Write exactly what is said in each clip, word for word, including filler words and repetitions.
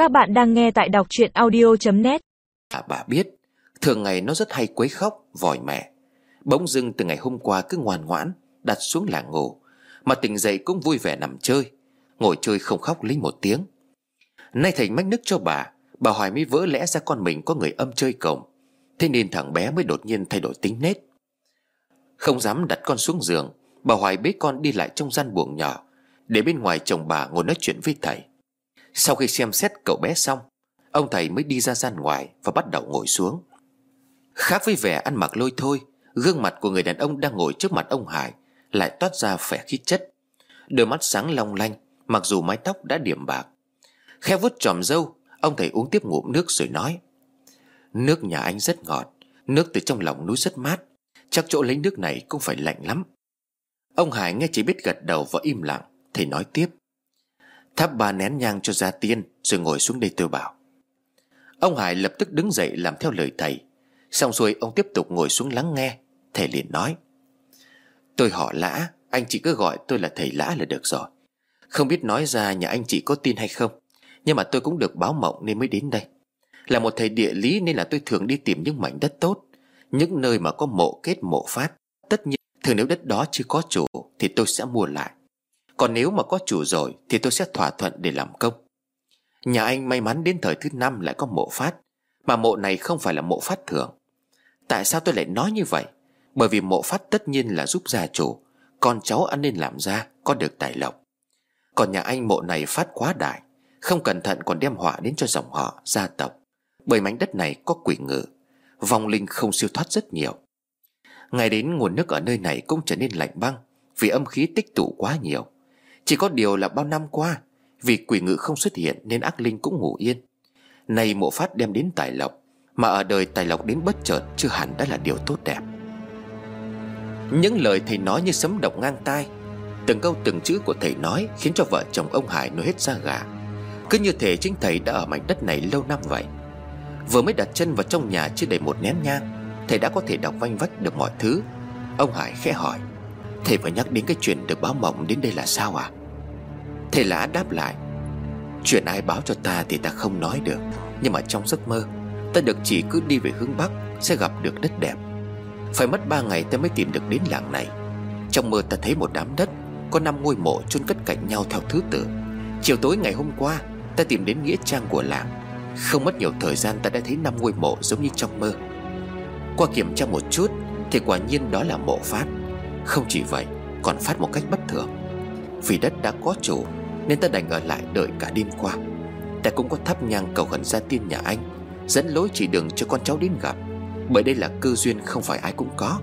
Các bạn đang nghe tại đọc truyện audio chấm net. À, bà biết thường ngày nó rất hay quấy khóc vòi mẹ. Bỗng dưng từ ngày hôm qua cứ ngoan ngoãn đặt xuống là ngủ, mà tỉnh dậy cũng vui vẻ nằm chơi, ngồi chơi không khóc lấy một tiếng. Nay thầy mách nước cho bà, bà Hoài mới vỡ lẽ ra con mình có người âm chơi cổng. Thế nên thằng bé mới đột nhiên thay đổi tính nết. Không dám đặt con xuống giường, bà Hoài bế con đi lại trong gian buồng nhỏ, để bên ngoài chồng bà ngồi nói chuyện với thầy. Sau khi xem xét cậu bé xong, ông thầy mới đi ra gian ngoài và bắt đầu ngồi xuống. Khác với vẻ ăn mặc lôi thôi, gương mặt của người đàn ông đang ngồi trước mặt ông Hải lại toát ra vẻ khí chất. Đôi mắt sáng long lanh, mặc dù mái tóc đã điểm bạc. Khẽ vuốt chòm râu, ông thầy uống tiếp ngụm nước rồi nói: "Nước nhà anh rất ngọt, nước từ trong lòng núi rất mát, chắc chỗ lấy nước này cũng phải lạnh lắm." Ông Hải nghe chỉ biết gật đầu và im lặng. Thầy nói tiếp: "Thắp ba nén nhang cho gia tiên rồi ngồi xuống đây tôi bảo." Ông Hải lập tức đứng dậy làm theo lời thầy. Xong rồi ông tiếp tục ngồi xuống lắng nghe. Thầy liền nói: "Tôi họ Lã, anh chị cứ gọi tôi là thầy Lã là được rồi. Không biết nói ra nhà anh chị có tin hay không, nhưng mà tôi cũng được báo mộng nên mới đến đây. Là một thầy địa lý nên là tôi thường đi tìm những mảnh đất tốt, những nơi mà có mộ kết mộ phát. Tất nhiên thường nếu đất đó chưa có chủ thì tôi sẽ mua lại, còn nếu mà có chủ rồi thì tôi sẽ thỏa thuận để làm công. Nhà anh may mắn đến thời thứ năm lại có mộ phát, mà mộ này không phải là mộ phát thường. Tại sao tôi lại nói như vậy? Bởi vì mộ phát tất nhiên là giúp gia chủ, con cháu ăn nên làm ra, có được tài lộc. Còn nhà anh mộ này phát quá đại, không cẩn thận còn đem họa đến cho dòng họ, gia tộc. Bởi mảnh đất này có quỷ ngự, vong linh không siêu thoát rất nhiều. Ngày đến nguồn nước ở nơi này cũng trở nên lạnh băng, vì âm khí tích tụ quá nhiều. Chỉ có điều là bao năm qua, vì quỷ ngự không xuất hiện nên ác linh cũng ngủ yên. Nay mộ phát đem đến tài lộc, mà ở đời tài lộc đến bất chợt chưa hẳn đã là điều tốt đẹp." Những lời thầy nói như sấm động ngang tai. Từng câu từng chữ của thầy nói khiến cho vợ chồng ông Hải nổi hết da gà. Cứ như thể chính thầy đã ở mảnh đất này lâu năm vậy. Vừa mới đặt chân vào trong nhà chưa đầy một nén nhang, thầy đã có thể đọc vanh vách được mọi thứ. Ông Hải khẽ hỏi: "Thầy vừa nhắc đến cái chuyện được báo mộng đến đây là sao à?" Thầy Lã đáp lại: "Chuyện ai báo cho ta thì ta không nói được, nhưng mà trong giấc mơ ta được chỉ cứ đi về hướng Bắc sẽ gặp được đất đẹp. Phải mất ba ngày ta mới tìm được đến làng này. Trong mơ ta thấy một đám đất có năm ngôi mộ chôn cất cạnh nhau theo thứ tự. Chiều tối ngày hôm qua ta tìm đến nghĩa trang của làng. Không mất nhiều thời gian ta đã thấy năm ngôi mộ giống như trong mơ. Qua kiểm tra một chút thì quả nhiên đó là mộ Phát. Không chỉ vậy, còn Phát một cách bất thường. Vì đất đã có chủ nên ta đành ở lại đợi cả đêm qua. Ta cũng có thắp nhang cầu khẩn gia tiên nhà anh, dẫn lối chỉ đường cho con cháu đến gặp, bởi đây là cơ duyên không phải ai cũng có."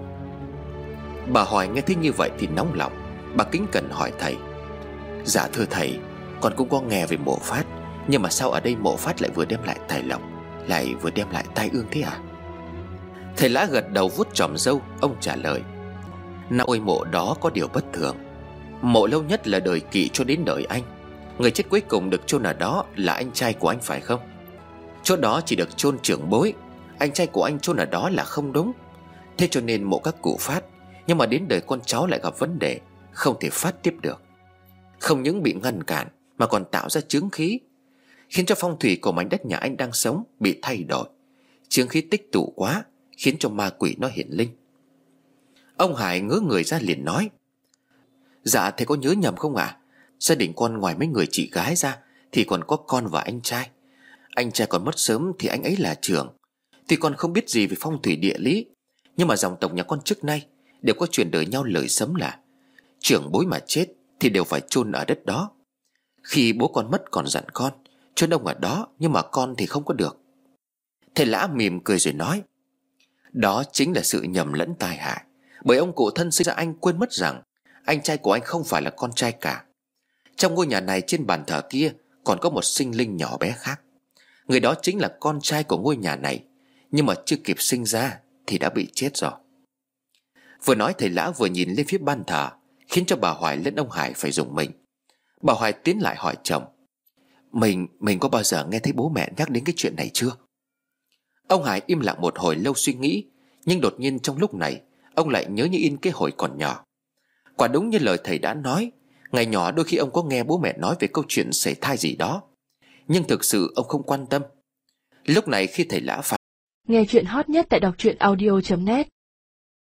Bà Hoài nghe thấy như vậy thì nóng lòng. Bà kính cẩn hỏi thầy: "Dạ thưa thầy, con cũng có nghe về mộ Phát, nhưng mà sao ở đây mộ Phát lại vừa đem lại tài lộc, lại vừa đem lại tai ương thế à?" Thầy Lã gật đầu vuốt chòm râu. Ông trả lời: "Năm ngôi mộ đó có điều bất thường. Mộ lâu nhất là đời Kỵ cho đến đời anh. Người chết cuối cùng được chôn ở đó là anh trai của anh phải không? Chỗ đó chỉ được chôn trưởng bối, anh trai của anh chôn ở đó là không đúng. Thế cho nên mộ các cụ Phát, nhưng mà đến đời con cháu lại gặp vấn đề, không thể phát tiếp được. Không những bị ngăn cản mà còn tạo ra chướng khí, khiến cho phong thủy của mảnh đất nhà anh đang sống bị thay đổi. Chướng khí tích tụ quá, khiến cho ma quỷ nó hiện linh." Ông Hải ngớ người ra liền nói: "Dạ thầy có nhớ nhầm không ạ? À? Gia đình con ngoài mấy người chị gái ra thì còn có con và anh trai. Anh trai còn mất sớm thì anh ấy là trưởng. Tuy con không biết gì về phong thủy địa lý, nhưng mà dòng tộc nhà con trước nay đều có truyền đời nhau lời sấm là trưởng bối mà chết thì đều phải chôn ở đất đó. Khi bố con mất còn dặn con chôn ông ở đó, nhưng mà con thì không có được." Thầy Lã mỉm cười rồi nói: "Đó chính là sự nhầm lẫn tai hại, bởi ông cụ thân sinh ra anh quên mất rằng anh trai của anh không phải là con trai cả. Trong ngôi nhà này trên bàn thờ kia còn có một sinh linh nhỏ bé khác. Người đó chính là con trai của ngôi nhà này, nhưng mà chưa kịp sinh ra thì đã bị chết rồi." Vừa nói thầy Lã vừa nhìn lên phía ban thờ, khiến cho bà Hoài lẫn ông Hải phải rùng mình. Bà Hoài tiến lại hỏi chồng: Mình mình có bao giờ nghe thấy bố mẹ nhắc đến cái chuyện này chưa?" Ông Hải im lặng một hồi lâu suy nghĩ, nhưng đột nhiên trong lúc này ông lại nhớ như in cái hồi còn nhỏ. Quả đúng như lời thầy đã nói, ngày nhỏ đôi khi ông có nghe bố mẹ nói về câu chuyện sảy thai gì đó. Nhưng thực sự ông không quan tâm. Lúc này khi thầy Lã phán, Nghe chuyện hot nhất tại đọc truyện audio chấm net.